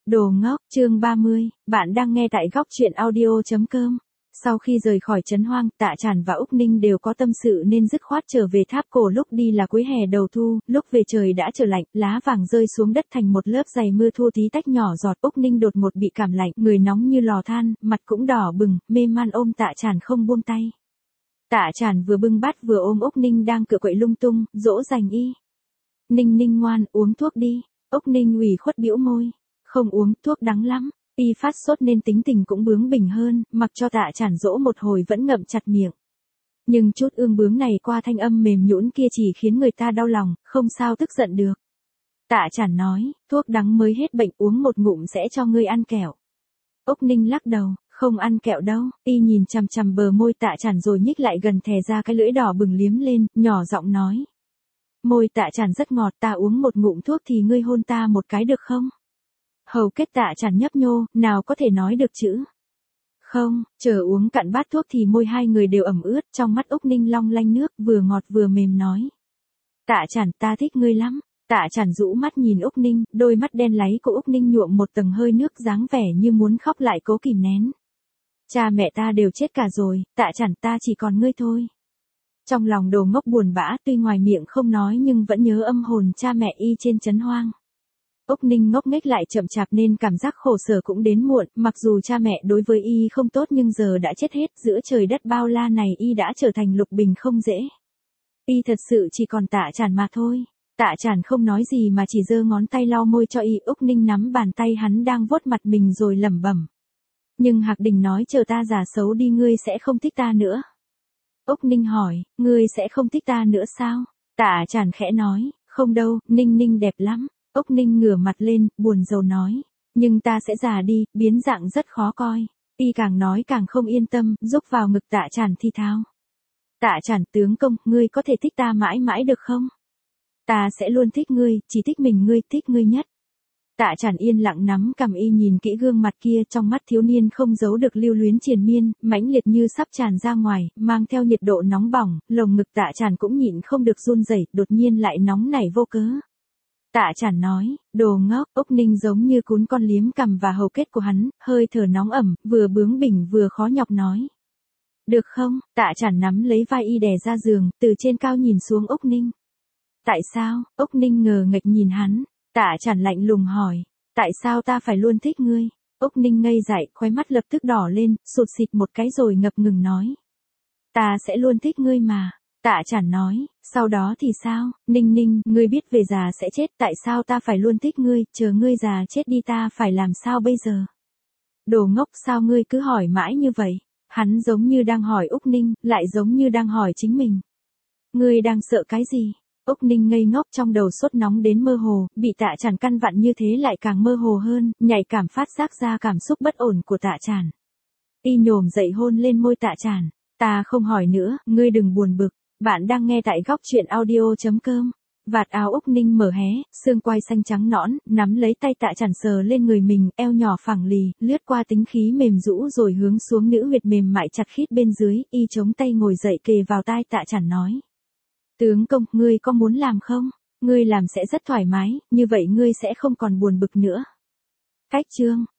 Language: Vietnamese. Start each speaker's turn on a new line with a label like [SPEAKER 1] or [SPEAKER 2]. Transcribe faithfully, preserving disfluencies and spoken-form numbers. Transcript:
[SPEAKER 1] Đồ ngốc, chương ba mươi, bạn đang nghe tại góc truyện audio chấm com. Sau khi rời khỏi trấn hoang, Tạ Tràn và Úc Ninh đều có tâm sự nên dứt khoát trở về tháp cổ. Lúc đi là cuối hè đầu thu, lúc về trời đã trở lạnh, lá vàng rơi xuống đất thành một lớp dày mưa thu tí tách nhỏ giọt. Úc Ninh đột ngột bị cảm lạnh, người nóng như lò than, mặt cũng đỏ bừng, mê man ôm Tạ Tràn không buông tay. Tạ Tràn vừa bưng bát vừa ôm Úc Ninh đang cựa quậy lung tung, dỗ dành y. Ninh Ninh ngoan, uống thuốc đi. Úc Ninh ủy khuất bĩu môi. Không uống, thuốc đắng lắm. Y phát sốt nên tính tình cũng bướng bỉnh hơn, mặc cho Tạ Tràn dỗ một hồi vẫn ngậm chặt miệng. Nhưng chút ương bướng này qua thanh âm mềm nhũn kia chỉ khiến người ta đau lòng, không sao tức giận được. Tạ Tràn nói, thuốc đắng mới hết bệnh, uống một ngụm sẽ cho ngươi ăn kẹo. Úc Ninh lắc đầu, không ăn kẹo đâu. Y nhìn chằm chằm bờ môi Tạ Tràn rồi nhích lại gần thè ra cái lưỡi đỏ bừng liếm lên, nhỏ giọng nói. Môi Tạ Tràn rất ngọt, ta uống một ngụm thuốc thì ngươi hôn ta một cái được không? Hầu kết Tạ Tràn nhấp nhô, nào có thể nói được chữ. Không, chờ uống cạn bát thuốc thì môi hai người đều ẩm ướt, trong mắt Úc Ninh long lanh nước, vừa ngọt vừa mềm nói. Tạ Tràn, ta thích ngươi lắm. Tạ Tràn rũ mắt nhìn Úc Ninh, đôi mắt đen láy của Úc Ninh nhuộm một tầng hơi nước dáng vẻ như muốn khóc lại cố kìm nén. Cha mẹ ta đều chết cả rồi, Tạ Tràn, ta chỉ còn ngươi thôi. Trong lòng Đồ Ngốc buồn bã, tuy ngoài miệng không nói nhưng vẫn nhớ âm hồn cha mẹ y trên trấn hoang. Úc Ninh ngốc nghếch lại chậm chạp nên cảm giác khổ sở cũng đến muộn, mặc dù cha mẹ đối với y không tốt nhưng giờ đã chết hết, giữa trời đất bao la này y đã trở thành lục bình không dễ. Y thật sự chỉ còn Tạ Tràn mà thôi. Tạ Tràn không nói gì mà chỉ giơ ngón tay lau môi cho y. Úc Ninh nắm bàn tay hắn đang vuốt mặt mình rồi lẩm bẩm. Nhưng Hạc Đình nói chờ ta già xấu đi ngươi sẽ không thích ta nữa. Úc Ninh hỏi, ngươi sẽ không thích ta nữa sao? Tạ Tràn khẽ nói, không đâu, Ninh Ninh đẹp lắm. Úc Ninh ngửa mặt lên, buồn rầu nói, nhưng ta sẽ già đi, biến dạng rất khó coi. Y càng nói càng không yên tâm, rúc vào ngực Tạ Tràn thi thao. Tạ Tràn, tướng công, ngươi có thể thích ta mãi mãi được không? Ta sẽ luôn thích ngươi, chỉ thích mình ngươi, thích ngươi nhất. Tạ Tràn yên lặng nắm cằm y nhìn kỹ gương mặt kia, trong mắt thiếu niên không giấu được lưu luyến triền miên, mãnh liệt như sắp tràn ra ngoài, mang theo nhiệt độ nóng bỏng, lồng ngực Tạ Tràn cũng nhịn không được run rẩy, đột nhiên lại nóng nảy vô cớ. Tạ Tràn nói, đồ ngốc. Úc Ninh giống như cún con liếm cằm và hầu kết của hắn, hơi thở nóng ẩm, vừa bướng bỉnh vừa khó nhọc nói. Được không? Tạ Tràn nắm lấy vai y đè ra giường, từ trên cao nhìn xuống Úc Ninh. Tại sao? Úc Ninh ngờ nghệch nhìn hắn. Tạ Tràn lạnh lùng hỏi, tại sao ta phải luôn thích ngươi? Úc Ninh ngây dại, khóe mắt lập tức đỏ lên, sụt xịt một cái rồi ngập ngừng nói. Ta sẽ luôn thích ngươi mà. Tạ Tràn nói, sau đó thì sao? Ninh Ninh, ngươi biết về già sẽ chết, tại sao ta phải luôn thích ngươi, chờ ngươi già chết đi ta phải làm sao bây giờ? Đồ ngốc, sao ngươi cứ hỏi mãi như vậy? Hắn giống như đang hỏi Úc Ninh, lại giống như đang hỏi chính mình. Ngươi đang sợ cái gì? Úc Ninh ngây ngốc, trong đầu sốt nóng đến mơ hồ, bị Tạ Tràn căn vặn như thế lại càng mơ hồ hơn, nhạy cảm phát giác ra cảm xúc bất ổn của Tạ Tràn. Y nhổm dậy hôn lên môi Tạ Tràn. Ta không hỏi nữa, ngươi đừng buồn bực. Bạn đang nghe tại góc truyện audio chấm com. Vạt áo Úc Ninh mở hé, xương quai xanh trắng nõn, nắm lấy tay Tạ Tràn sờ lên người mình, eo nhỏ phẳng lì, lướt qua tính khí mềm rũ rồi hướng xuống nữ huyệt mềm mại chặt khít bên dưới, y chống tay ngồi dậy kề vào tai Tạ Tràn nói. Tướng công, ngươi có muốn làm không? Ngươi làm sẽ rất thoải mái, như vậy ngươi sẽ không còn buồn bực nữa. Cách chương.